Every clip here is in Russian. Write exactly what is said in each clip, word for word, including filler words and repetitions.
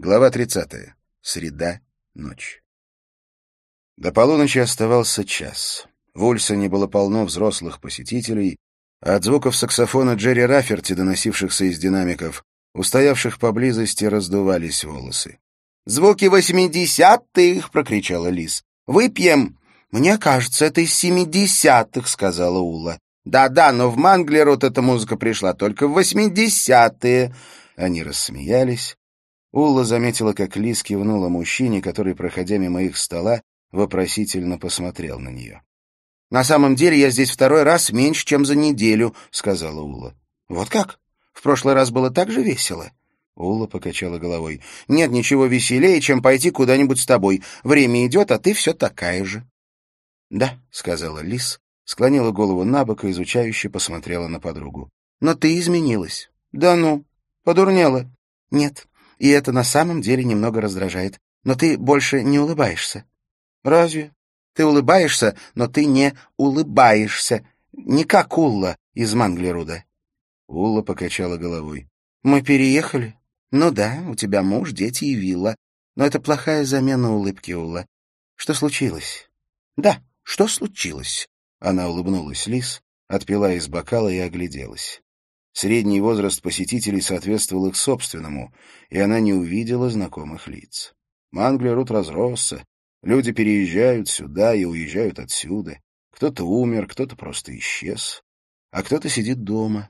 Глава тридцатая. Среда, ночь. До полуночи оставался час. В Ульсоне было полно взрослых посетителей, а от звуков саксофона Джерри Раферти, доносившихся из динамиков, у стоявших поблизости раздувались волосы. «Звуки восьмидесятых!» — прокричала Лиз. «Выпьем!» «Мне кажется, это из семидесятых», — сказала Ула. «Да-да, но в Манглерот эта музыка пришла только в восьмидесятые». Они рассмеялись. Ула заметила, как Лиз кивнула мужчине, который, проходя мимо их стола, вопросительно посмотрел на нее. «На самом деле я здесь второй раз меньше, чем за неделю», — сказала Ула. «Вот как? В прошлый раз было так же весело?» Ула покачала головой. «Нет ничего веселее, чем пойти куда-нибудь с тобой. Время идет, а ты все такая же». «Да», — сказала Лиз, склонила голову на бок и изучающе посмотрела на подругу. «Но ты изменилась». «Да ну, подурнела». «Нет, и это на самом деле немного раздражает. Но ты больше не улыбаешься». «Разве?» «Ты улыбаешься, но ты не улыбаешься. Не как Улла из Манглеруда». Улла покачала головой. «Мы переехали?» «Ну да, у тебя муж, дети и вилла. Но это плохая замена улыбки, Улла. Что случилось?» «Да, что случилось?» Она улыбнулась Лиз, отпила из бокала и огляделась. Средний возраст посетителей соответствовал их собственному, и она не увидела знакомых лиц. Манглерут разросся, люди переезжают сюда и уезжают отсюда. Кто-то умер, кто-то просто исчез, а кто-то сидит дома.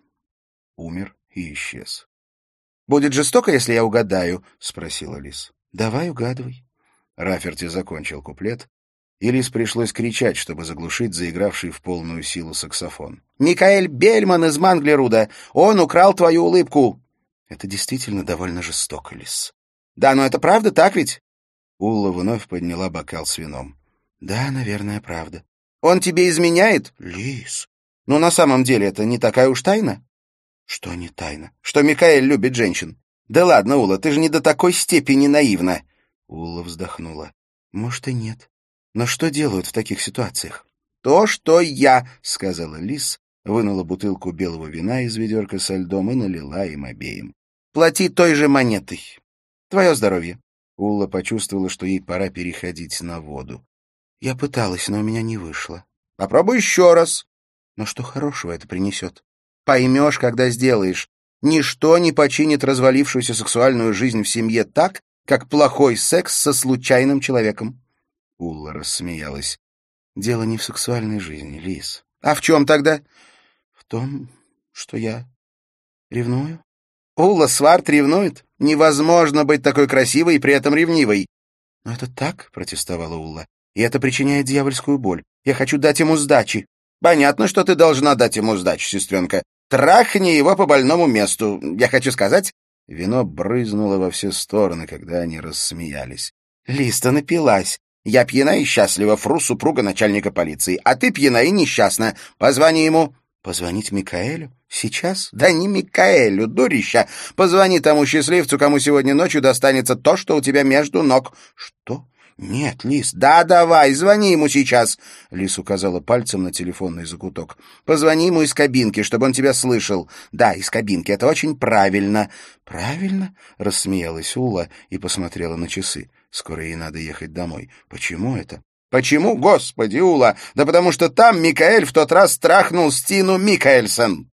Умер и исчез. «Будет жестоко, если я угадаю?» — спросила Лиз. «Давай угадывай». Раферти закончил куплет, и Лиз пришлось кричать, чтобы заглушить заигравший в полную силу саксофон. «Микаэль Бельман из Манглеруда! Он украл твою улыбку!» «Это действительно довольно жестоко, Лиз». «Да, но это правда, так ведь?» Улла вновь подняла бокал с вином. «Да, наверное, правда». «Он тебе изменяет?» «Лиз, ну на самом деле это не такая уж тайна». «Что не тайна?» «Что Микаэль любит женщин». «Да ладно, Улла, ты же не до такой степени наивна». Улла вздохнула. «Может, и нет. Но что делают в таких ситуациях?» «То, что я», — сказала Лиз, вынула бутылку белого вина из ведерка со льдом и налила им обеим. «Плати той же монетой. Твое здоровье». Улла почувствовала, что ей пора переходить на воду. «Я пыталась, но у меня не вышло». «Попробуй еще раз». «Но что хорошего это принесет?» «Поймешь, когда сделаешь. Ничто не починит развалившуюся сексуальную жизнь в семье так, как плохой секс со случайным человеком». Улла рассмеялась. «Дело не в сексуальной жизни, Лиз». «А в чем тогда?» «В том, что я ревную». «Улла Сварт ревнует? Невозможно быть такой красивой и при этом ревнивой». «Но это так», — протестовала Улла, — «и это причиняет дьявольскую боль. Я хочу дать ему сдачи». «Понятно, что ты должна дать ему сдачи, сестренка. Трахни его по больному месту. Я хочу сказать...» Вино брызнуло во все стороны, когда они рассмеялись. «Листа напилась. Я пьяна и счастлива, фру супруга начальника полиции, а ты пьяна и несчастна. Позвони ему». «Позвонить Микаэлю? Сейчас?» «Да не Микаэлю, дурища. Позвони тому счастливцу, кому сегодня ночью достанется то, что у тебя между ног». «Что?» «Нет, Лиз». «Да, давай, звони ему сейчас». Лиз указала пальцем на телефонный закуток. «Позвони ему из кабинки, чтобы он тебя слышал». «Да, из кабинки, это очень правильно». «Правильно?» — рассмеялась Ула и посмотрела на часы. Скоро ей надо ехать домой. «Почему это?» «Почему, господи, Ула? Да потому что там Микаэль в тот раз страхнул Стину Микаэльсон».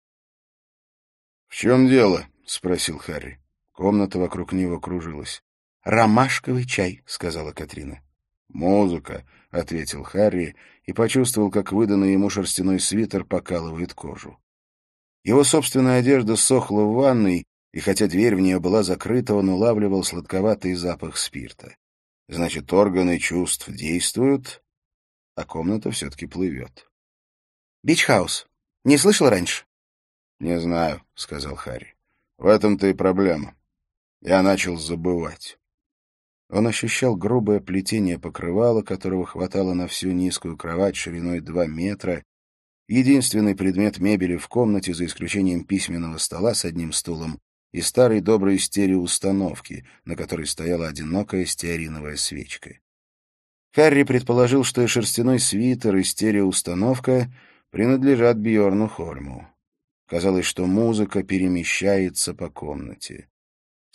«В чем дело?» — спросил Харри. Комната вокруг него кружилась. «Ромашковый чай», — сказала Катрина. «Музыка», — ответил Харри и почувствовал, как выданный ему шерстяной свитер покалывает кожу. Его собственная одежда сохла в ванной, и хотя дверь в нее была закрыта, он улавливал сладковатый запах спирта. Значит, органы чувств действуют, а комната все-таки плывет. «Бичхаус. Не слышал раньше?» «Не знаю», — сказал Харри. «В этом-то и проблема. Я начал забывать». Он ощущал грубое плетение покрывала, которого хватало на всю низкую кровать шириной два метра. Единственный предмет мебели в комнате, за исключением письменного стола с одним стулом, и старой доброй стереоустановки, на которой стояла одинокая стеариновая свечка. Харри предположил, что и шерстяной свитер, и стереоустановка принадлежат Бьорну Хольму. Казалось, что музыка перемещается по комнате.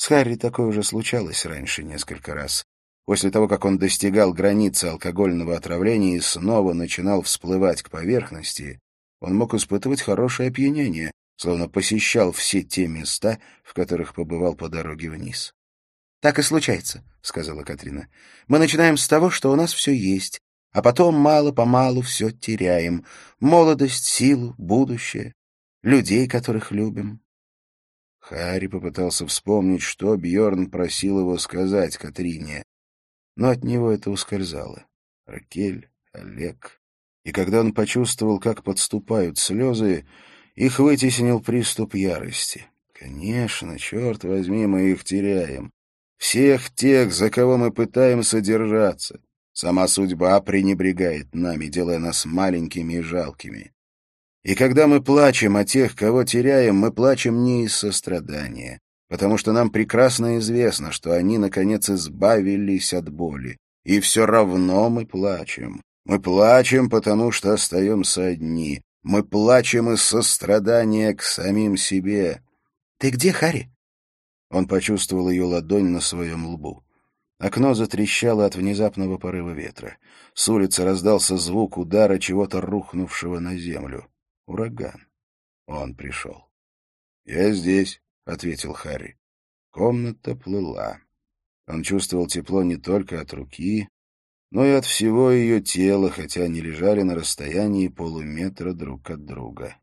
С Харри такое уже случалось раньше несколько раз. После того, как он достигал границы алкогольного отравления и снова начинал всплывать к поверхности, он мог испытывать хорошее опьянение, словно посещал все те места, в которых побывал по дороге вниз. «Так и случается», — сказала Катрина. «Мы начинаем с того, что у нас все есть, а потом мало-помалу все теряем. Молодость, силу, будущее, людей, которых любим». Харри попытался вспомнить, что Бьорн просил его сказать Катрине, но от него это ускользало. Ракель, Олег. И когда он почувствовал, как подступают слезы, их вытеснил приступ ярости. Конечно, черт возьми, мы их теряем. Всех тех, за кого мы пытаемся держаться. Сама судьба пренебрегает нами, делая нас маленькими и жалкими. И когда мы плачем о тех, кого теряем, мы плачем не из сострадания, потому что нам прекрасно известно, что они, наконец, избавились от боли. И все равно мы плачем. Мы плачем, потому что остаемся одни. Мы плачем из сострадания к самим себе. «Ты где, Харри?» Он почувствовал ее ладонь на своем лбу. Окно затрещало от внезапного порыва ветра. С улицы раздался звук удара чего-то рухнувшего на землю. Ураган. Он пришел. «Я здесь», — ответил Харри. Комната плыла. Он чувствовал тепло не только от руки, но и от всего ее тела, хотя они лежали на расстоянии полуметра друг от друга.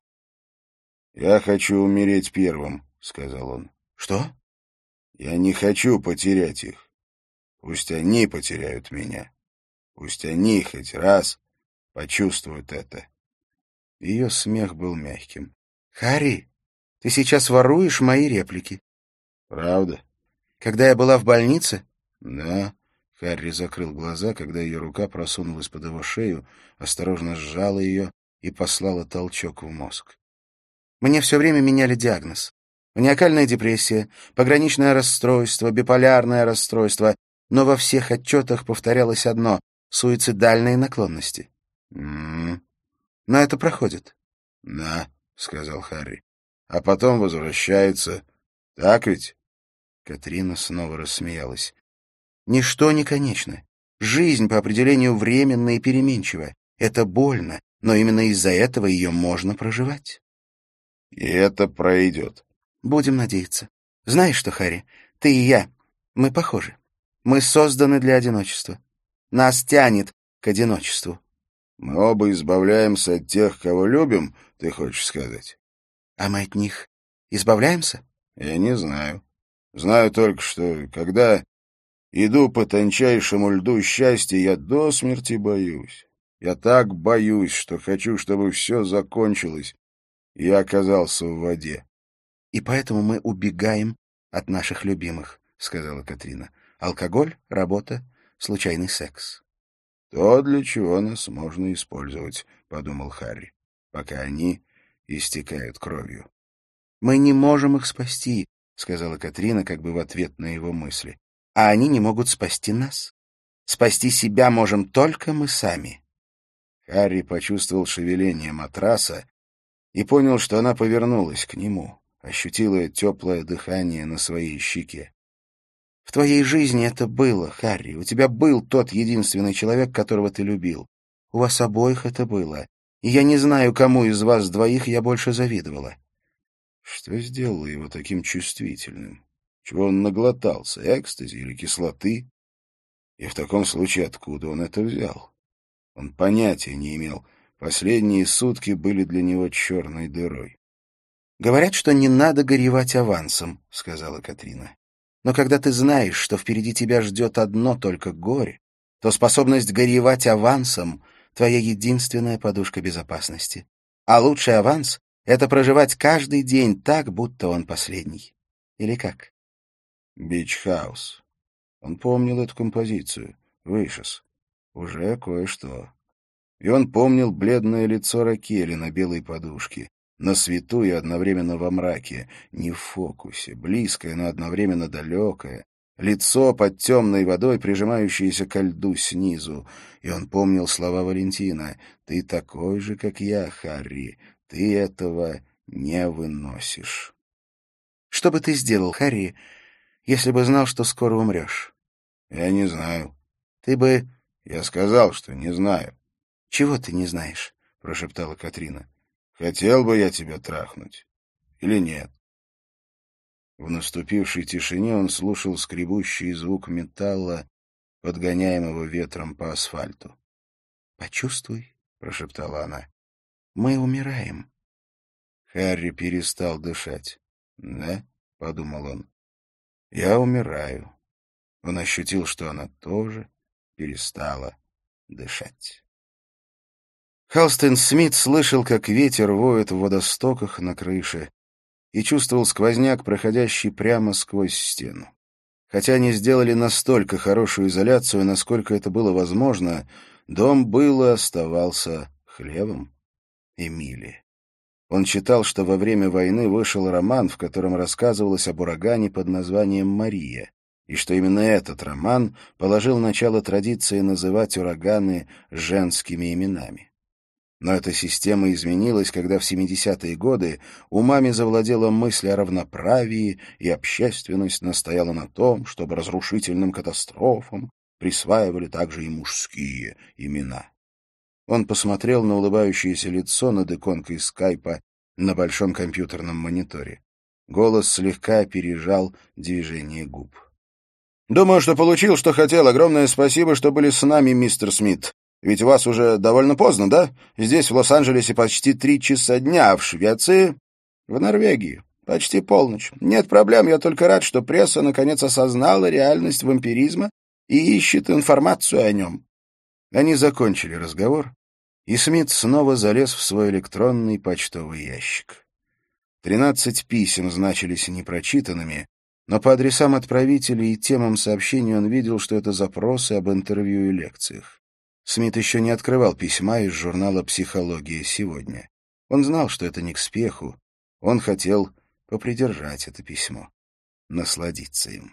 «Я хочу умереть первым», — сказал он. «Что?» «Я не хочу потерять их. Пусть они потеряют меня. Пусть они хоть раз почувствуют это». Ее смех был мягким. «Харри, ты сейчас воруешь мои реплики». «Правда?» «Когда я была в больнице?» «Да». Харри закрыл глаза, когда ее рука просунулась под его шею, осторожно сжала ее и послала толчок в мозг. «Мне все время меняли диагноз. Маниакальная депрессия, пограничное расстройство, биполярное расстройство, но во всех отчетах повторялось одно — суицидальные наклонности». «М-м-м». «Но это проходит». «Да», — сказал Харри. «А потом возвращается. Так ведь?» Катрина снова рассмеялась. «Ничто не конечно. Жизнь по определению временна и переменчива. Это больно, но именно из-за этого ее можно проживать». «И это пройдет». «Будем надеяться. Знаешь что, Харри, ты и я, мы похожи. Мы созданы для одиночества. Нас тянет к одиночеству». «Мы оба избавляемся от тех, кого любим, ты хочешь сказать?» «А мы от них избавляемся?» «Я не знаю. Знаю только, что, когда иду по тончайшему льду счастья, я до смерти боюсь. Я так боюсь, что хочу, чтобы все закончилось, и я оказался в воде». «И поэтому мы убегаем от наших любимых», — сказала Катрина. «Алкоголь, работа, случайный секс». «То, для чего нас можно использовать», — подумал Харри, «пока они истекают кровью». «Мы не можем их спасти», — сказала Катрина как бы в ответ на его мысли. «А они не могут спасти нас. Спасти себя можем только мы сами». Харри почувствовал шевеление матраса и понял, что она повернулась к нему, ощутила теплое дыхание на своей щеке. «В твоей жизни это было, Харри. У тебя был тот единственный человек, которого ты любил. У вас обоих это было. И я не знаю, кому из вас двоих я больше завидовала». Что сделало его таким чувствительным? Чего он наглотался, экстази или кислоты? И в таком случае откуда он это взял? Он понятия не имел. Последние сутки были для него черной дырой. «Говорят, что не надо горевать авансом», — сказала Катрина. «Но когда ты знаешь, что впереди тебя ждет одно только горе, то способность горевать авансом — твоя единственная подушка безопасности. А лучший аванс — это проживать каждый день так, будто он последний. Или как?» «Бич-хаус». Он помнил эту композицию. Вышес. Уже кое-что. И он помнил бледное лицо Ракели на белой подушке, на свету и одновременно во мраке, не в фокусе, близкое, но одновременно далекое, лицо под темной водой, прижимающееся ко льду снизу. И он помнил слова Валентина: «Ты такой же, как я, Харри, ты этого не выносишь». «Что бы ты сделал, Харри, если бы знал, что скоро умрешь? Я не знаю. Ты бы... Я сказал, что не знаю. Чего ты не знаешь? Прошептала Катрина. Хотел бы я тебя трахнуть или нет? В наступившей тишине он слушал скребущий звук металла, подгоняемого ветром по асфальту. «Почувствуй», — прошептала она, — «мы умираем». Харри перестал дышать. «Да?» — подумал он. «Я умираю». Он ощутил, что она тоже перестала дышать. Халстен Смит слышал, как ветер воет в водостоках на крыше, и чувствовал сквозняк, проходящий прямо сквозь стену. Хотя они сделали настолько хорошую изоляцию, насколько это было возможно, дом был и оставался хлевом Эмили. Он читал, что во время войны вышел роман, в котором рассказывалось об урагане под названием «Мария», и что именно этот роман положил начало традиции называть ураганы женскими именами. Но эта система изменилась, когда в семидесятые годы умами завладела мысль о равноправии, и общественность настояла на том, чтобы разрушительным катастрофам присваивали также и мужские имена. Он посмотрел на улыбающееся лицо над иконкой скайпа на большом компьютерном мониторе. Голос слегка опережал движение губ. «Думаю, что получил, что хотел. Огромное спасибо, что были с нами, мистер Смит. Ведь у вас уже довольно поздно, да? Здесь, в Лос-Анджелесе, почти три часа дня, а в Швеции, в Норвегии, почти полночь. Нет проблем, я только рад, что пресса наконец осознала реальность вампиризма и ищет информацию о нем». Они закончили разговор, и Смит снова залез в свой электронный почтовый ящик. Тринадцать писем значились непрочитанными, но по адресам отправителей и темам сообщений он видел, что это запросы об интервью и лекциях. Смит еще не открывал письма из журнала «Психология сегодня». Он знал, что это не к спеху. Он хотел попридержать это письмо, насладиться им.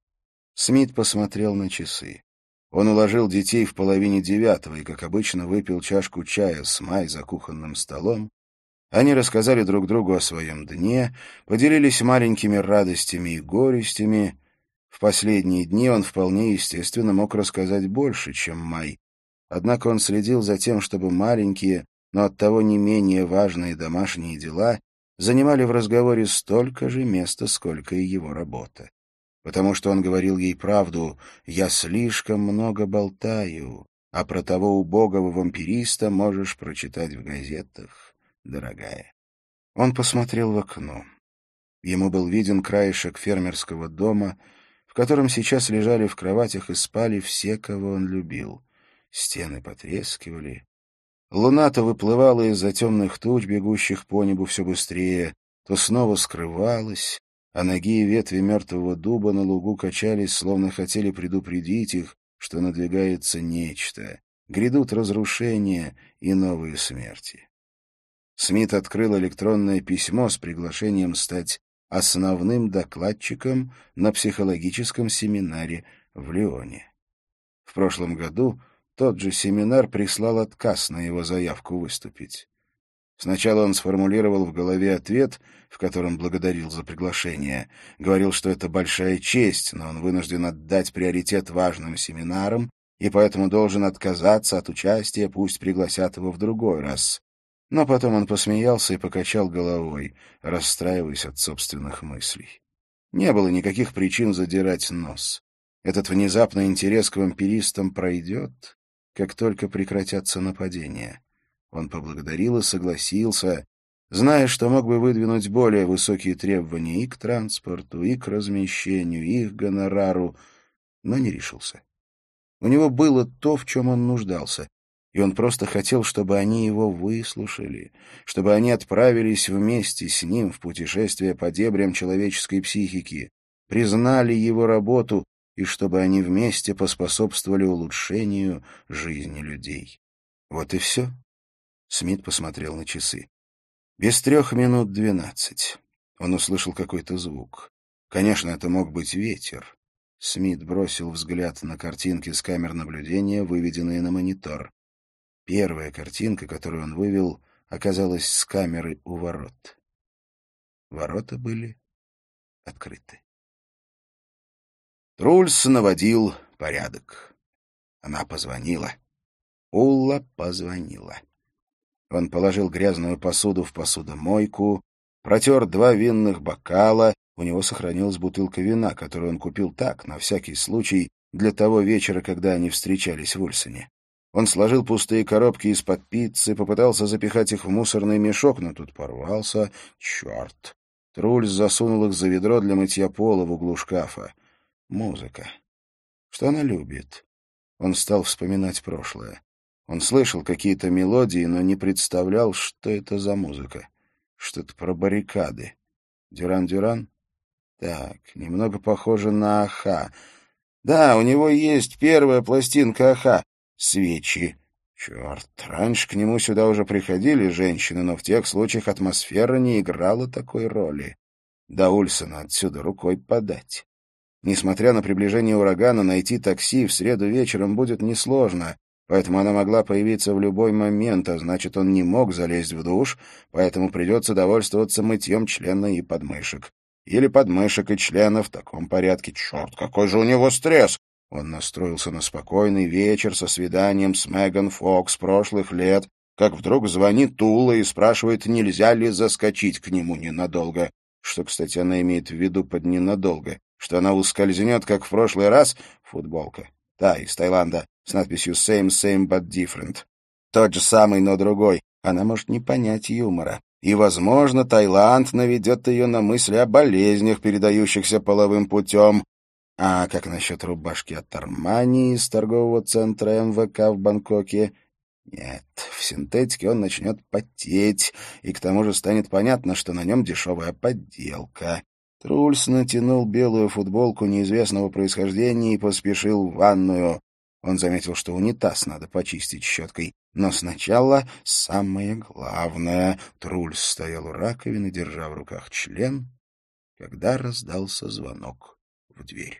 Смит посмотрел на часы. Он уложил детей в половине девятого и, как обычно, выпил чашку чая с Май за кухонным столом. Они рассказали друг другу о своем дне, поделились маленькими радостями и горестями. В последние дни он вполне естественно мог рассказать больше, чем Май. Однако он следил за тем, чтобы маленькие, но оттого не менее важные домашние дела занимали в разговоре столько же места, сколько и его работа. Потому что он говорил ей правду: «Я слишком много болтаю, а про того убогого вампириста можешь прочитать в газетах, дорогая». Он посмотрел в окно. Ему был виден краешек фермерского дома, в котором сейчас лежали в кроватях и спали все, кого он любил. Стены потрескивали. Луна то выплывала из-за темных туч, бегущих по небу все быстрее, то снова скрывалась, а ноги и ветви мертвого дуба на лугу качались, словно хотели предупредить их, что надвигается нечто, грядут разрушения и новые смерти. Смит открыл электронное письмо с приглашением стать основным докладчиком на психологическом семинаре в Лионе. В прошлом году тот же семинар прислал отказ на его заявку выступить. Сначала он сформулировал в голове ответ, в котором благодарил за приглашение, говорил, что это большая честь, но он вынужден отдать приоритет важным семинарам и поэтому должен отказаться от участия, пусть пригласят его в другой раз. Но потом он посмеялся и покачал головой, расстраиваясь от собственных мыслей. Не было никаких причин задирать нос. Этот внезапный интерес к вампиристам пройдет, как только прекратятся нападения. Он поблагодарил и согласился, зная, что мог бы выдвинуть более высокие требования и к транспорту, и к размещению, и к гонорару, но не решился. У него было то, в чем он нуждался, и он просто хотел, чтобы они его выслушали, чтобы они отправились вместе с ним в путешествие по дебрям человеческой психики, признали его работу и чтобы они вместе поспособствовали улучшению жизни людей. Вот и все. Смит посмотрел на часы. Без трех минут двенадцать. Он услышал какой-то звук. Конечно, это мог быть ветер. Смит бросил взгляд на картинки с камер наблюдения, выведенные на монитор. Первая картинка, которую он вывел, оказалась с камеры у ворот. Ворота были открыты. Трульс наводил порядок. Она позвонила. Улла позвонила. Он положил грязную посуду в посудомойку, протер два винных бокала. У него сохранилась бутылка вина, которую он купил так, на всякий случай, для того вечера, когда они встречались в Ульсоне. Он сложил пустые коробки из-под пиццы, попытался запихать их в мусорный мешок, но тут порвался. Черт! Трульс засунул их за ведро для мытья пола в углу шкафа. Музыка. Что она любит? Он стал вспоминать прошлое. Он слышал какие-то мелодии, но не представлял, что это за музыка. Что-то про баррикады. Дюран-Дюран? Так, немного похоже на Аха. Да, у него есть первая пластинка Аха. Свечи. Черт, раньше к нему сюда уже приходили женщины, но в тех случаях атмосфера не играла такой роли. До Ульсона отсюда рукой подать. Несмотря на приближение урагана, найти такси в среду вечером будет несложно, поэтому она могла появиться в любой момент, а значит, он не мог залезть в душ, поэтому придется довольствоваться мытьем члена и подмышек. Или подмышек и члена в таком порядке. Черт, какой же у него стресс! Он настроился на спокойный вечер со свиданием с Меган Фокс прошлых лет, как вдруг звонит Тула и спрашивает, нельзя ли заскочить к нему ненадолго. Что, кстати, она имеет в виду под «ненадолго»? Что она ускользнет, как в прошлый раз? Футболка. Та, из Таиланда, с надписью «Same, same, but different». Тот же самый, но другой. Она может не понять юмора. И, возможно, Таиланд наведет ее на мысли о болезнях, передающихся половым путем. А как насчет рубашки от Армани из торгового центра эм вэ ка в Бангкоке? Нет, в синтетике он начнет потеть, и к тому же станет понятно, что на нем дешевая подделка. Трульс натянул белую футболку неизвестного происхождения и поспешил в ванную. Он заметил, что унитаз надо почистить щеткой. Но сначала самое главное. Трульс стоял у раковины, держа в руках член, когда раздался звонок в дверь.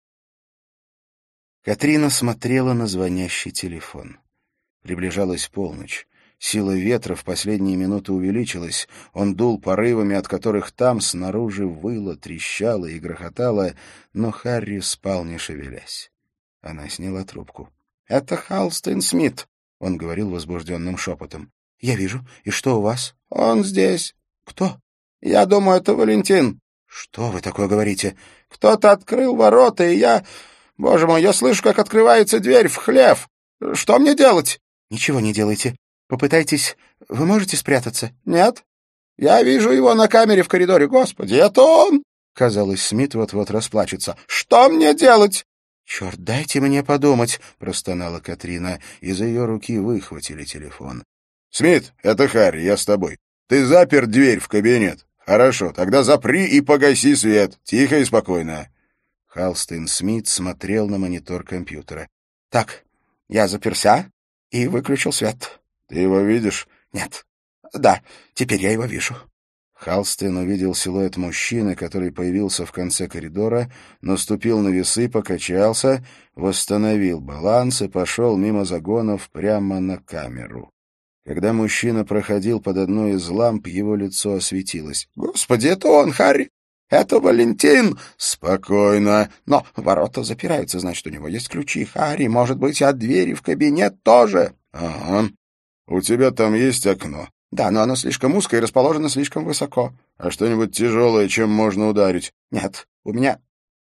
Катрина смотрела на звонящий телефон. Приближалась полночь. Сила ветра в последние минуты увеличилась. Он дул порывами, от которых там снаружи выло, трещало и грохотало, но Харри спал, не шевелясь. Она сняла трубку. — Это Халстейн Смит, — он говорил возбужденным шепотом. — Я вижу. И что у вас? — Он здесь. — Кто? — Я думаю, это Валентин. — Что вы такое говорите? — Кто-то открыл ворота, и я... Боже мой, я слышу, как открывается дверь в хлев. Что мне делать? — Ничего не делайте. Попытайтесь... Вы можете спрятаться? — Нет. Я вижу его на камере в коридоре. Господи, это он! Казалось, Смит вот-вот расплачется. — Что мне делать? — Черт, дайте мне подумать, — простонала Катрина. Из ее руки выхватили телефон. — Смит, это Харри, я с тобой. Ты запер дверь в кабинет. Хорошо, тогда запри и погаси свет. Тихо и спокойно. Халстейн Смит смотрел на монитор компьютера. — Так, я заперся и выключил свет. — Ты его видишь? — Нет. — Да, теперь я его вижу. Халстейн увидел силуэт мужчины, который появился в конце коридора, наступил на весы, покачался, восстановил баланс и пошел мимо загонов прямо на камеру. Когда мужчина проходил под одной из ламп, его лицо осветилось. — Господи, это он, Харри! Это Валентин! — Спокойно. — Но ворота запираются, значит, у него есть ключи. Харри, может быть, от двери в кабинет тоже? — Ага. У тебя там есть окно? — Да, но оно слишком узкое и расположено слишком высоко. — А что-нибудь тяжелое, чем можно ударить? — Нет, у меня...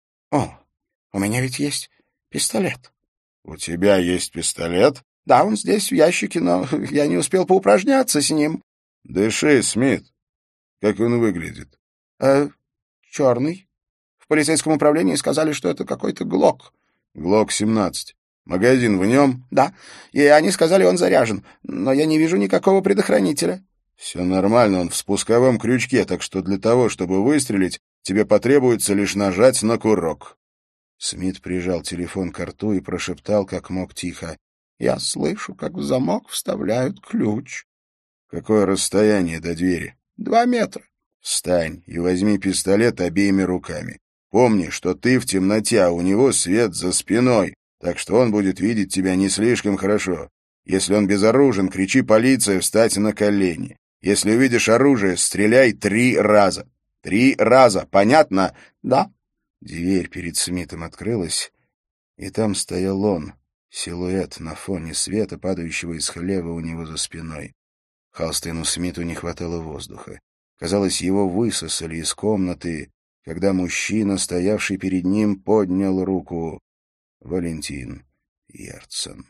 О, у меня ведь есть пистолет. — У тебя есть пистолет? — Да, он здесь, в ящике, но я не успел поупражняться с ним. — Дыши, Смит. Как он выглядит? Э, — Черный. В полицейском управлении сказали, что это какой-то Глок. — Глок семнадцать. Магазин в нем? — Да. И они сказали, он заряжен. Но я не вижу никакого предохранителя. — Все нормально, он в спусковом крючке, так что для того, чтобы выстрелить, тебе потребуется лишь нажать на курок. Смит прижал телефон к рту и прошептал, как мог, тихо. — Я слышу, как в замок вставляют ключ. — Какое расстояние до двери? — Два метра. — Встань и возьми пистолет обеими руками. Помни, что ты в темноте, а у него свет за спиной, так что он будет видеть тебя не слишком хорошо. Если он безоружен, кричи «полиция», встать на колени. Если увидишь оружие, стреляй три раза. Три раза, понятно? — Да. Дверь перед Смитом открылась, и там стоял он, силуэт на фоне света, падающего из хлева у него за спиной. Халстейну Смиту не хватало воздуха. Казалось, его высосали из комнаты, когда мужчина, стоявший перед ним, поднял руку. Валентин Герцен.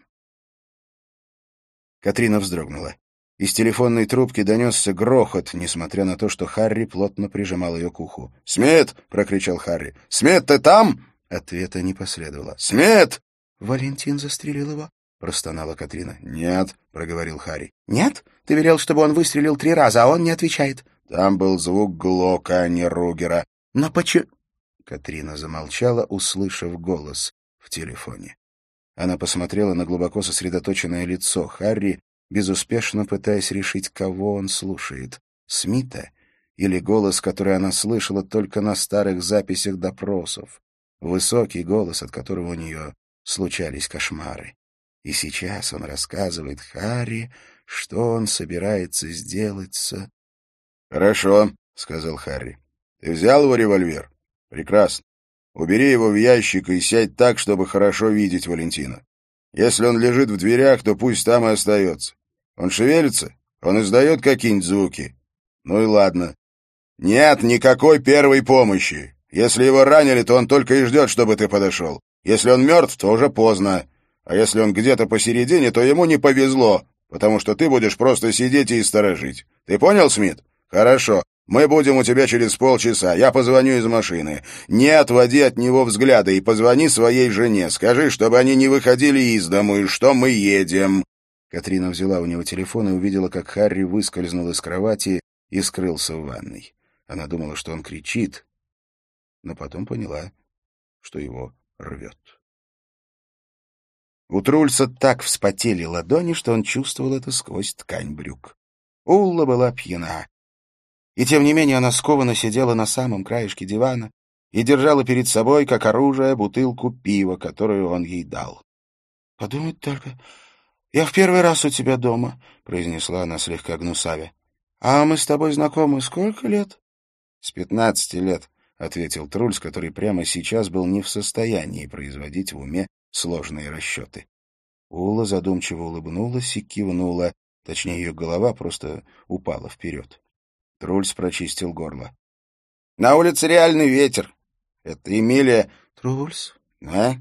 Катрина вздрогнула. Из телефонной трубки донесся грохот, несмотря на то, что Харри плотно прижимал ее к уху. «Смит!» — прокричал Харри. «Смит, ты там?» Ответа не последовало. «Смит!» «Валентин застрелил его?» — простонала Катрина. «Нет», — проговорил Харри. «Нет? Ты велел, чтобы он выстрелил три раза, а он не отвечает». «Там был звук Глока, а не Ругера». «Но почему...» Катрина замолчала, услышав голос в телефоне. Она посмотрела на глубоко сосредоточенное лицо Харри, безуспешно пытаясь решить, кого он слушает — Смита или голос, который она слышала только на старых записях допросов, высокий голос, от которого у нее случались кошмары. И сейчас он рассказывает Харри, что он собирается сделать с... «Хорошо», — сказал Харри. «Ты взял его револьвер? Прекрасно. Убери его в ящик и сядь так, чтобы хорошо видеть Валентина. Если он лежит в дверях, то пусть там и остается. Он шевелится? Он издает какие-нибудь звуки? Ну и ладно. Нет никакой первой помощи. Если его ранили, то он только и ждет, чтобы ты подошел. Если он мертв, то уже поздно. А если он где-то посередине, то ему не повезло, потому что ты будешь просто сидеть и сторожить. Ты понял, Смит? Хорошо. Мы будем у тебя через полчаса. Я позвоню из машины. Не отводи от него взгляда и позвони своей жене. Скажи, чтобы они не выходили из дому и что мы едем». Катрина взяла у него телефон и увидела, как Харри выскользнул из кровати и скрылся в ванной. Она думала, что он кричит, но потом поняла, что его рвет. У Трульса так вспотели ладони, что он чувствовал это сквозь ткань брюк. Улла была пьяна. И тем не менее она скованно сидела на самом краешке дивана и держала перед собой, как оружие, бутылку пива, которую он ей дал. — Подумать только, я в первый раз у тебя дома, — произнесла она слегка гнусавя. — А мы с тобой знакомы сколько лет? — С пятнадцати лет, — ответил Трульс, который прямо сейчас был не в состоянии производить в уме сложные расчеты. Ула задумчиво улыбнулась и кивнула, точнее, ее голова просто упала вперед. Трульс прочистил горло. — На улице реальный ветер. Это Эмилия... — Трульс? — А?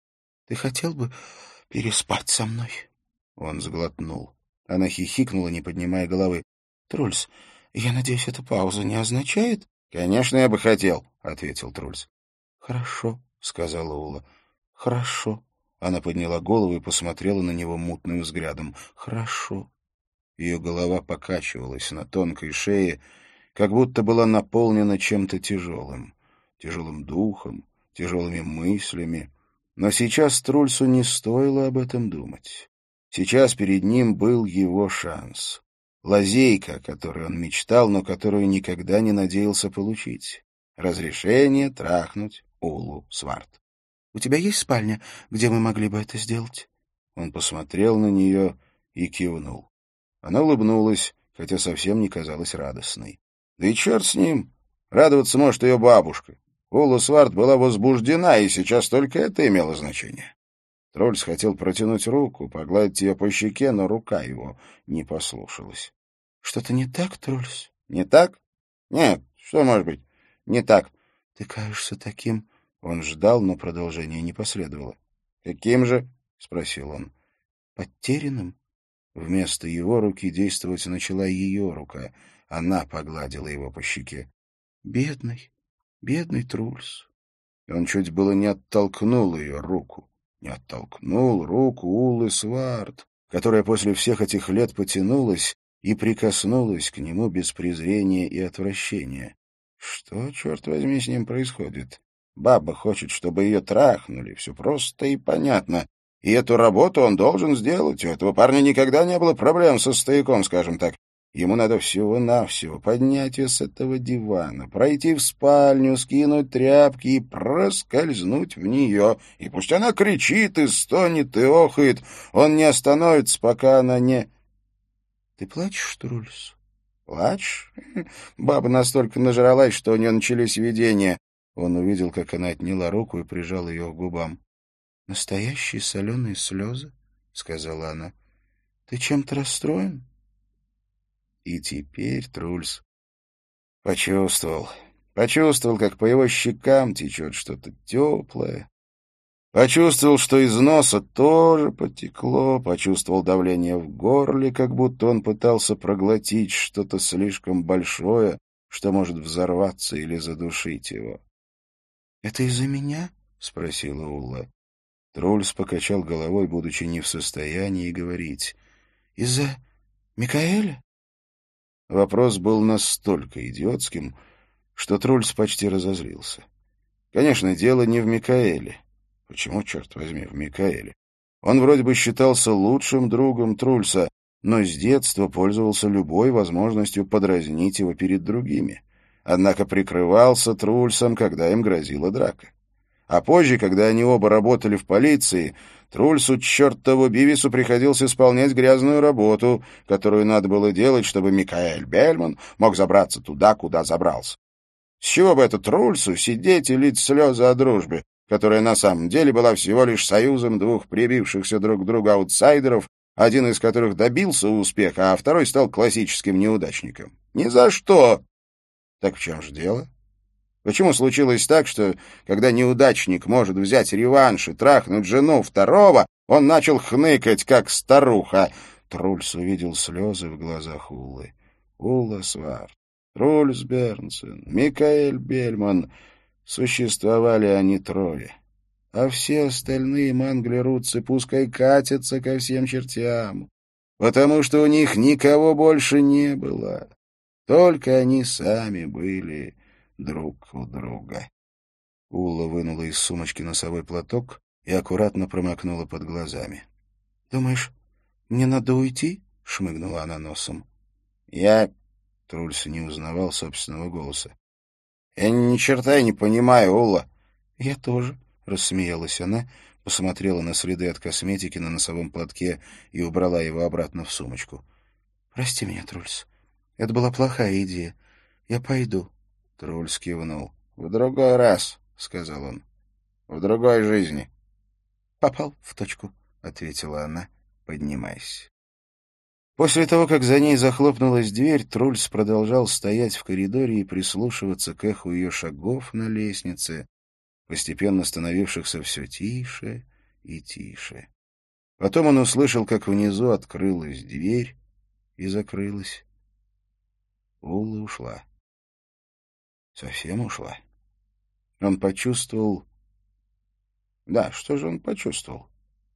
— Ты хотел бы переспать со мной? Он сглотнул. Она хихикнула, не поднимая головы. — Трульс, я надеюсь, эта пауза не означает... — Конечно, я бы хотел, — ответил Трульс. — Хорошо, — сказала Ула. — Хорошо. Она подняла голову и посмотрела на него мутным взглядом. — Хорошо. Ее голова покачивалась на тонкой шее, как будто была наполнена чем-то тяжелым. Тяжелым духом, тяжелыми мыслями. Но сейчас Трульсу не стоило об этом думать. Сейчас перед ним был его шанс. Лазейка, о которой он мечтал, но которую никогда не надеялся получить. Разрешение трахнуть Уллу Сварт. — У тебя есть спальня, где мы могли бы это сделать? Он посмотрел на нее и кивнул. Она улыбнулась, хотя совсем не казалась радостной. Да и черт с ним. Радоваться может ее бабушка. Улла Сварт была возбуждена, и сейчас только это имело значение. Трольс хотел протянуть руку, погладить ее по щеке, но рука его не послушалась. — Что-то не так, Трольс? — Не так? Нет, что может быть не так? — Ты кажешься таким... Он ждал, но продолжение не последовало. — Каким же? — спросил он. — Потерянным? Вместо его руки действовать начала ее рука. Она погладила его по щеке. — Бедный, бедный Трульс. Он чуть было не оттолкнул ее руку. Не оттолкнул руку Уллы Сварт, которая после всех этих лет потянулась и прикоснулась к нему без презрения и отвращения. Что, черт возьми, с ним происходит? Баба хочет, чтобы ее трахнули. Все просто и понятно. И эту работу он должен сделать. У этого парня никогда не было проблем со стояком, скажем так. Ему надо всего-навсего поднять ее с этого дивана, пройти в спальню, скинуть тряпки и проскользнуть в нее. И пусть она кричит и стонет и охает, он не остановится, пока она не... — Ты плачешь, Трульс? — Плачешь? Баба настолько нажралась, что у нее начались видения. Он увидел, как она отняла руку и прижал ее к губам. — Настоящие соленые слезы, — сказала она. — Ты чем-то расстроен? И теперь Трульс почувствовал, почувствовал, как по его щекам течет что-то теплое. Почувствовал, что из носа тоже потекло, почувствовал давление в горле, как будто он пытался проглотить что-то слишком большое, что может взорваться или задушить его. — Это из-за меня? — спросила Улла. Трульс покачал головой, будучи не в состоянии говорить. — Из-за Микаэля? Вопрос был настолько идиотским, что Трульс почти разозлился. Конечно, дело не в Микаэле. Почему, черт возьми, в Микаэле? Он вроде бы считался лучшим другом Трульса, но с детства пользовался любой возможностью подразнить его перед другими. Однако прикрывался Трульсом, когда им грозила драка. А позже, когда они оба работали в полиции, Трульсу, чертову Бивису, приходилось исполнять грязную работу, которую надо было делать, чтобы Микаэль Бельман мог забраться туда, куда забрался. С чего бы это Трульсу сидеть и лить слезы о дружбе, которая на самом деле была всего лишь союзом двух прибившихся друг к другу аутсайдеров, один из которых добился успеха, а второй стал классическим неудачником? Ни за что! Так в чем же дело? Почему случилось так, что, когда неудачник может взять реванш и трахнуть жену второго, он начал хныкать, как старуха? Трульс увидел слезы в глазах Уллы. Улла Сварт, Трульс Бернсен, Микаэль Бельман. Существовали они трое. А все остальные манглерудцы пускай катятся ко всем чертям, потому что у них никого больше не было. Только они сами были друг у друга. Улла вынула из сумочки носовой платок и аккуратно промокнула под глазами. — Думаешь, мне надо уйти? — шмыгнула она носом. — Я... — Трульс не узнавал собственного голоса. — Я ни черта не понимаю, Улла. — Я тоже, — рассмеялась она, посмотрела на следы от косметики на носовом платке и убрала его обратно в сумочку. — Прости меня, Трульс. Это была плохая идея. Я пойду. Трульс кивнул. — В другой раз, — сказал он. — В другой жизни. — Попал в точку, — ответила она, поднимаясь. После того, как за ней захлопнулась дверь, Трульс продолжал стоять в коридоре и прислушиваться к эху ее шагов на лестнице, постепенно становившихся все тише и тише. Потом он услышал, как внизу открылась дверь и закрылась. Улла ушла. Совсем ушла. Он почувствовал... Да, что же он почувствовал?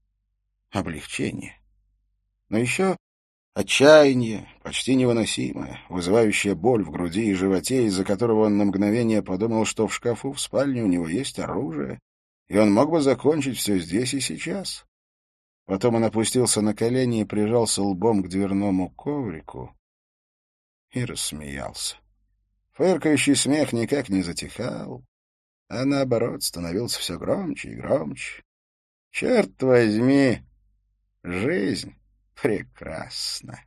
Облегчение. Но еще отчаяние, почти невыносимое, вызывающее боль в груди и животе, из-за которого он на мгновение подумал, что в шкафу в спальне у него есть оружие, и он мог бы закончить все здесь и сейчас. Потом он опустился на колени и прижался лбом к дверному коврику и рассмеялся. Фыркающий смех никак не затихал, а наоборот становился все громче и громче. Черт возьми, жизнь прекрасна.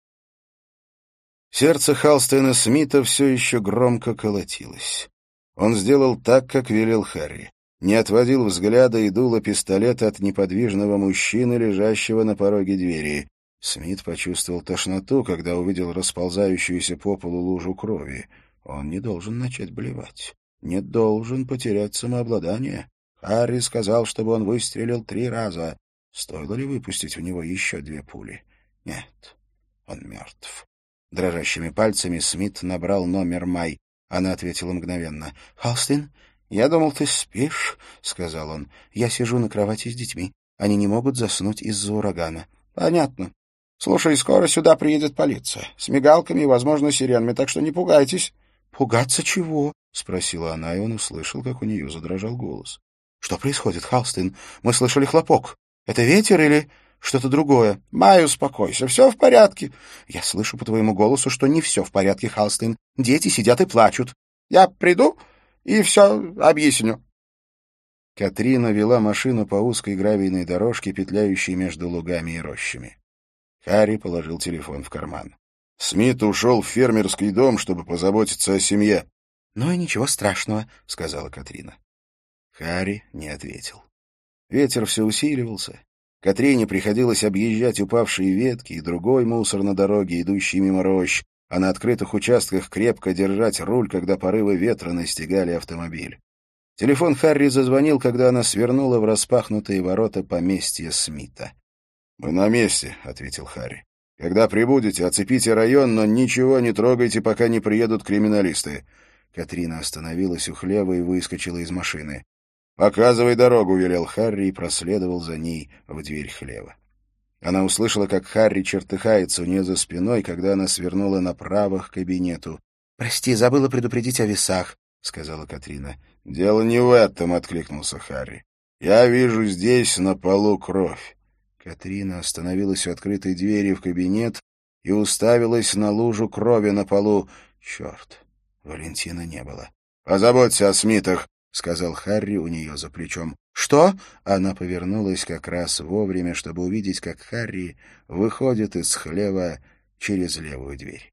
Сердце Халстена Смита все еще громко колотилось. Он сделал так, как велел Харри. Не отводил взгляда и дуло пистолета от неподвижного мужчины, лежащего на пороге двери. Смит почувствовал тошноту, когда увидел расползающуюся по полу лужу крови. Он не должен начать блевать, не должен потерять самообладание. Харри сказал, чтобы он выстрелил три раза. Стоило ли выпустить в него еще две пули? Нет, он мертв. Дрожащими пальцами Смит набрал номер Май. Она ответила мгновенно. — Халстин, я думал, ты спишь, — сказал он. — Я сижу на кровати с детьми. Они не могут заснуть из-за урагана. — Понятно. Слушай, скоро сюда приедет полиция. С мигалками и, возможно, сиренами, так что не пугайтесь. — Пугаться чего? — спросила она, и он услышал, как у нее задрожал голос. — Что происходит, Халстин? Мы слышали хлопок. Это ветер или что-то другое? — Май, успокойся, все в порядке. — Я слышу по твоему голосу, что не все в порядке, Халстин. Дети сидят и плачут. — Я приду и все объясню. Катрина вела машину по узкой гравийной дорожке, петляющей между лугами и рощами. Харри положил телефон в карман. Смит ушел в фермерский дом, чтобы позаботиться о семье. «Ну и ничего страшного», — сказала Катрина. Харри не ответил. Ветер все усиливался. Катрине приходилось объезжать упавшие ветки и другой мусор на дороге, идущий мимо рощ, а на открытых участках крепко держать руль, когда порывы ветра настигали автомобиль. Телефон Харри зазвонил, когда она свернула в распахнутые ворота поместья Смита. «Мы на месте», — ответил Харри. «Когда прибудете, оцепите район, но ничего не трогайте, пока не приедут криминалисты». Катрина остановилась у хлева и выскочила из машины. «Показывай дорогу», — велел Харри и проследовал за ней в дверь хлева. Она услышала, как Харри чертыхается у нее за спиной, когда она свернула направо к кабинету. «Прости, забыла предупредить о весах», — сказала Катрина. «Дело не в этом», — откликнулся Харри. «Я вижу здесь на полу кровь». Катрина остановилась у открытой двери в кабинет и уставилась на лужу крови на полу. Черт, Валентина не было. «Позаботься о Смитах», — сказал Харри у нее за плечом. «Что?» Она повернулась как раз вовремя, чтобы увидеть, как Харри выходит из хлева через левую дверь.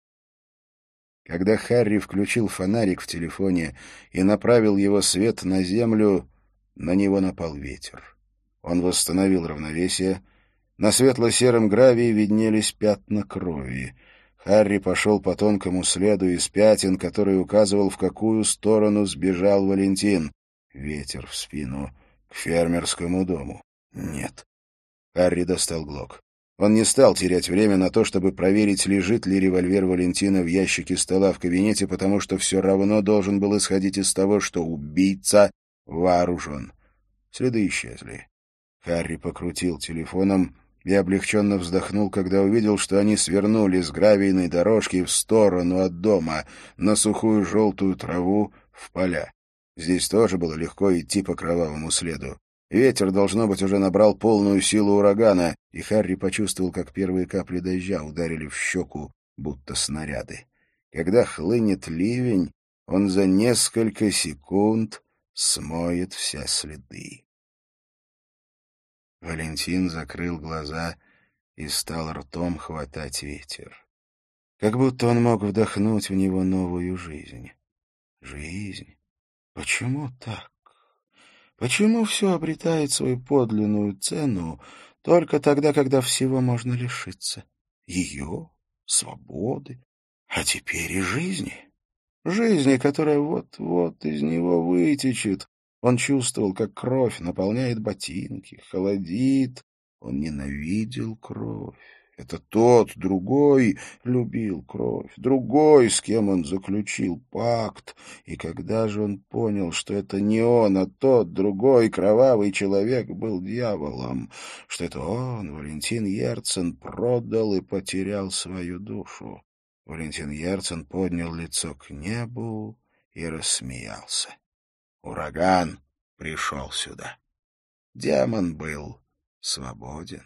Когда Харри включил фонарик в телефоне и направил его свет на землю, на него напал ветер. Он восстановил равновесие. На светло-сером гравии виднелись пятна крови. Харри пошел по тонкому следу из пятен, который указывал, в какую сторону сбежал Валентин. Ветер в спину. К фермерскому дому. Нет. Харри достал глок. Он не стал терять время на то, чтобы проверить, лежит ли револьвер Валентина в ящике стола в кабинете, потому что все равно должен был исходить из того, что убийца вооружен. Следы исчезли. Харри покрутил телефоном и облегченно вздохнул, когда увидел, что они свернули с гравийной дорожки в сторону от дома, на сухую желтую траву, в поля. Здесь тоже было легко идти по кровавому следу. Ветер, должно быть, уже набрал полную силу урагана, и Харри почувствовал, как первые капли дождя ударили в щеку, будто снаряды. Когда хлынет ливень, он за несколько секунд смоет все следы. Валентин закрыл глаза и стал ртом хватать ветер. Как будто он мог вдохнуть в него новую жизнь. Жизнь? Почему так? Почему все обретает свою подлинную цену только тогда, когда всего можно лишиться? Ее, свободы, а теперь и жизни. Жизни, которая вот-вот из него вытечет. Он чувствовал, как кровь наполняет ботинки, холодит. Он ненавидел кровь. Это тот, другой, любил кровь, другой, с кем он заключил пакт. И когда же он понял, что это не он, а тот, другой, кровавый человек был дьяволом, что это он, Валентин Ерцен, продал и потерял свою душу? Валентин Ерцен поднял лицо к небу и рассмеялся. Ураган пришел сюда. Демон был свободен.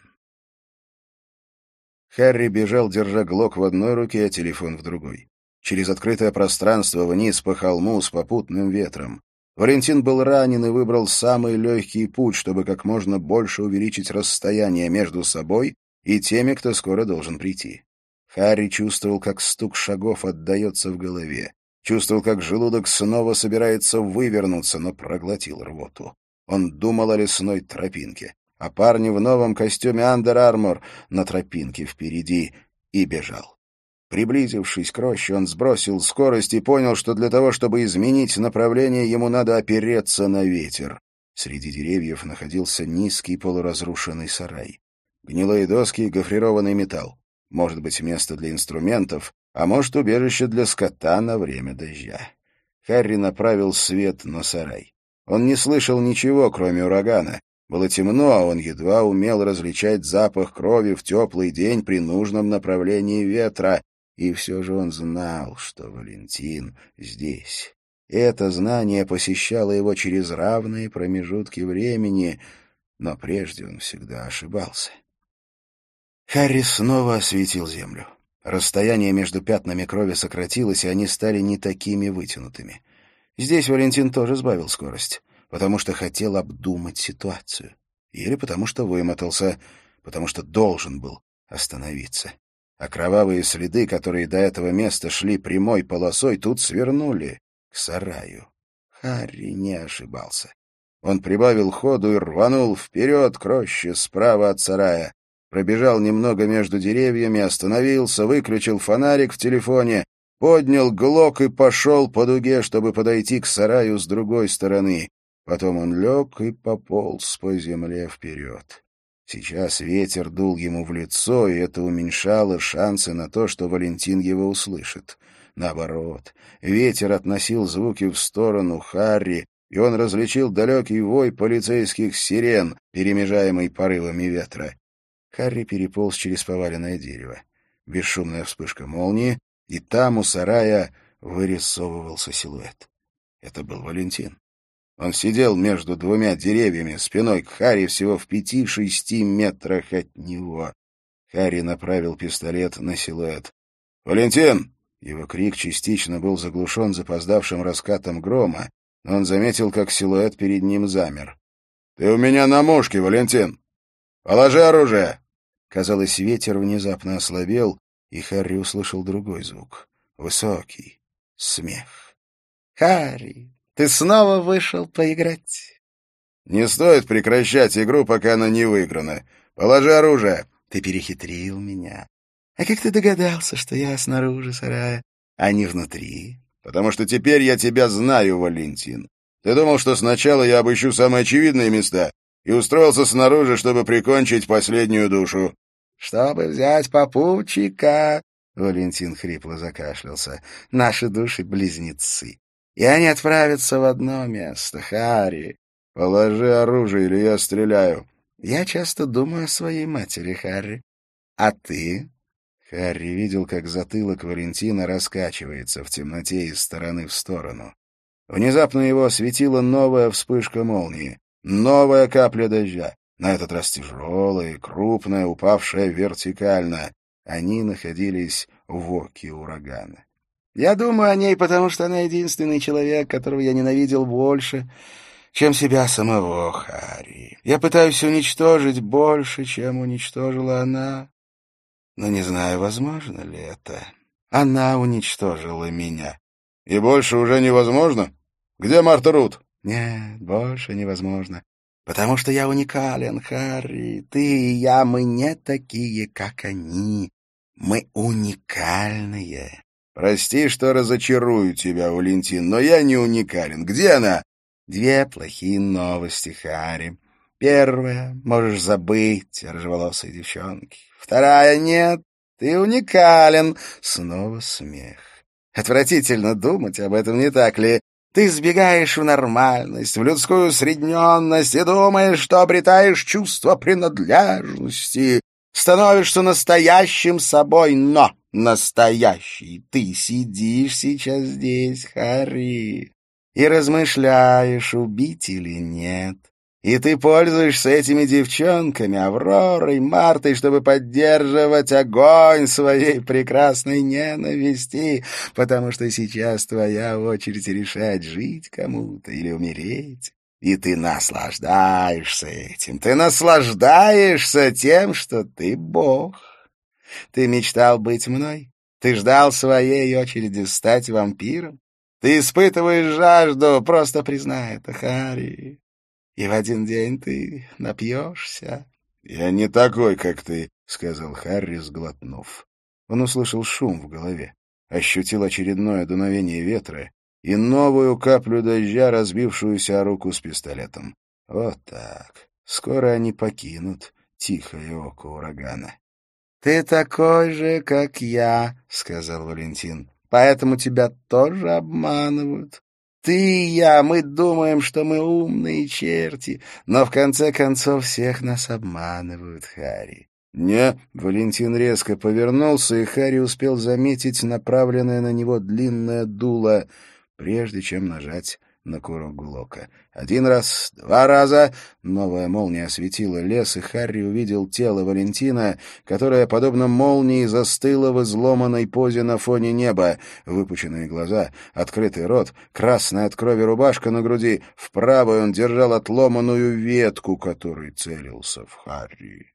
Харри бежал, держа глок в одной руке, а телефон в другой. Через открытое пространство вниз по холму с попутным ветром. Валентин был ранен и выбрал самый легкий путь, чтобы как можно больше увеличить расстояние между собой и теми, кто скоро должен прийти. Харри чувствовал, как стук шагов отдается в голове. Чувствовал, как желудок снова собирается вывернуться, но проглотил рвоту. Он думал о лесной тропинке, о парне в новом костюме Under Armour на тропинке впереди, и бежал. Приблизившись к роще, он сбросил скорость и понял, что для того, чтобы изменить направление, ему надо опереться на ветер. Среди деревьев находился низкий полуразрушенный сарай. Гнилые доски и гофрированный металл. Может быть, место для инструментов, а может, убежище для скота на время дождя. Харри направил свет на сарай. Он не слышал ничего, кроме урагана. Было темно, а он едва умел различать запах крови в теплый день при нужном направлении ветра. И все же он знал, что Валентин здесь. Это знание посещало его через равные промежутки времени, но прежде он всегда ошибался. Харри снова осветил землю. Расстояние между пятнами крови сократилось, и они стали не такими вытянутыми. Здесь Валентин тоже сбавил скорость, потому что хотел обдумать ситуацию. Или потому что вымотался, потому что должен был остановиться. А кровавые следы, которые до этого места шли прямой полосой, тут свернули. к сараю. Харри не ошибался. Он прибавил ходу и рванул вперед к роще справа от сарая. Пробежал немного между деревьями, остановился, выключил фонарик в телефоне, поднял глок и пошел по дуге, чтобы подойти к сараю с другой стороны. Потом он лег и пополз по земле вперед. Сейчас ветер дул ему в лицо, и это уменьшало шансы на то, что Валентин его услышит. Наоборот, ветер относил звуки в сторону Харри, и он различил далекий вой полицейских сирен, перемежаемый порывами ветра. Харри переполз через поваленное дерево. Бесшумная вспышка молнии, и там у сарая вырисовывался силуэт. Это был Валентин. Он сидел между двумя деревьями, спиной к Харри всего в пяти-шести метрах от него. Харри направил пистолет на силуэт. «Валентин!» Его крик частично был заглушен запоздавшим раскатом грома, но он заметил, как силуэт перед ним замер. «Ты у меня на мушке, Валентин! Положи оружие!» Казалось, ветер внезапно ослабел, и Харри услышал другой звук. Высокий. Смех. «Харри, ты снова вышел поиграть?» «Не стоит прекращать игру, пока она не выиграна. Положи оружие!» «Ты перехитрил меня. А как ты догадался, что я снаружи сарая, а не внутри?» «Потому что теперь я тебя знаю, Валентин. Ты думал, что сначала я обыщу самые очевидные места и устроился снаружи, чтобы прикончить последнюю душу». «Чтобы взять попутчика», — Валентин хрипло закашлялся, — «наши души близнецы, и они отправятся в одно место, Харри. Положи оружие, или я стреляю». «Я часто думаю о своей матери, Харри. А ты?» Харри видел, как затылок Валентина раскачивается в темноте из стороны в сторону. Внезапно его осветила новая вспышка молнии, новая капля дождя, на этот раз тяжелая и крупная, упавшая вертикально. Они находились в оке урагана. «Я думаю о ней, потому что она единственный человек, которого я ненавидел больше, чем себя самого, Харри. Я пытаюсь уничтожить больше, чем уничтожила она. Но не знаю, возможно ли это. Она уничтожила меня». «И больше уже невозможно? Где Марта Рут?» «Нет, больше невозможно. Потому что я уникален, Харри. Ты и я, мы не такие, как они. Мы уникальные». «Прости, что разочарую тебя, Валентин, но я не уникален. Где она?» «Две плохие новости, Харри. Первая — можешь забыть о рыжеволосой девчонке. Вторая — нет, ты уникален». Снова смех. Отвратительно думать об этом, не так ли? Ты сбегаешь в нормальность, в людскую усредненность и думаешь, что обретаешь чувство принадлежности, становишься настоящим собой, но настоящий ты сидишь сейчас здесь, Харри, и размышляешь, убить или нет. И ты пользуешься этими девчонками, Авророй, Мартой, чтобы поддерживать огонь своей прекрасной ненависти, потому что сейчас твоя очередь решать, жить кому-то или умереть. И ты наслаждаешься этим, ты наслаждаешься тем, что ты Бог. Ты мечтал быть мной, ты ждал своей очереди стать вампиром. Ты испытываешь жажду, просто признай это, Харри. И в один день ты напьешься. — Я не такой, как ты, — сказал Харри, сглотнув. Он услышал шум в голове, ощутил очередное дуновение ветра и новую каплю дождя, разбившуюся о руку с пистолетом. Вот так. Скоро они покинут тихое око урагана. — Ты такой же, как я, — сказал Валентин. — Поэтому тебя тоже обманывают. Ты и я, мы думаем, что мы умные черти, но в конце концов всех нас обманывают, Харри. Не, Валентин резко повернулся, и Харри успел заметить направленное на него длинное дуло, прежде чем нажать на курок Глока. Один раз, два раза. Новая молния осветила лес, и Харри увидел тело Валентина, которое, подобно молнии, застыло в изломанной позе на фоне неба. Выпученные глаза, открытый рот, красная от крови рубашка на груди. В правой он держал отломанную ветку, которой целился в Харри.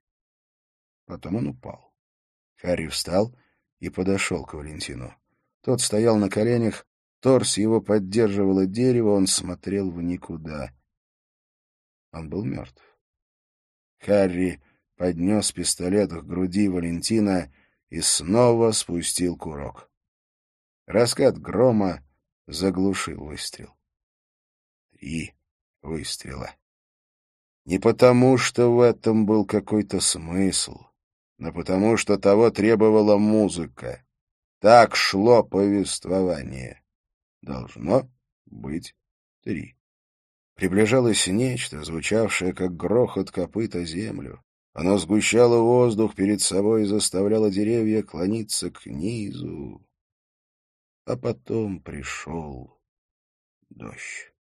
Потом он упал. Харри встал и подошел к Валентину. Тот стоял на коленях, торс его поддерживало дерево, он смотрел в никуда. Он был мертв. Харри поднес пистолет к груди Валентина и снова спустил курок. Раскат грома заглушил выстрел. Три выстрела. Не потому, что в этом был какой-то смысл, но потому, что того требовала музыка. Так шло повествование. Должно быть три. Приближалось нечто, звучавшее, как грохот копыт о землю. Оно сгущало воздух перед собой и заставляло деревья клониться к низу. А потом пришел дождь.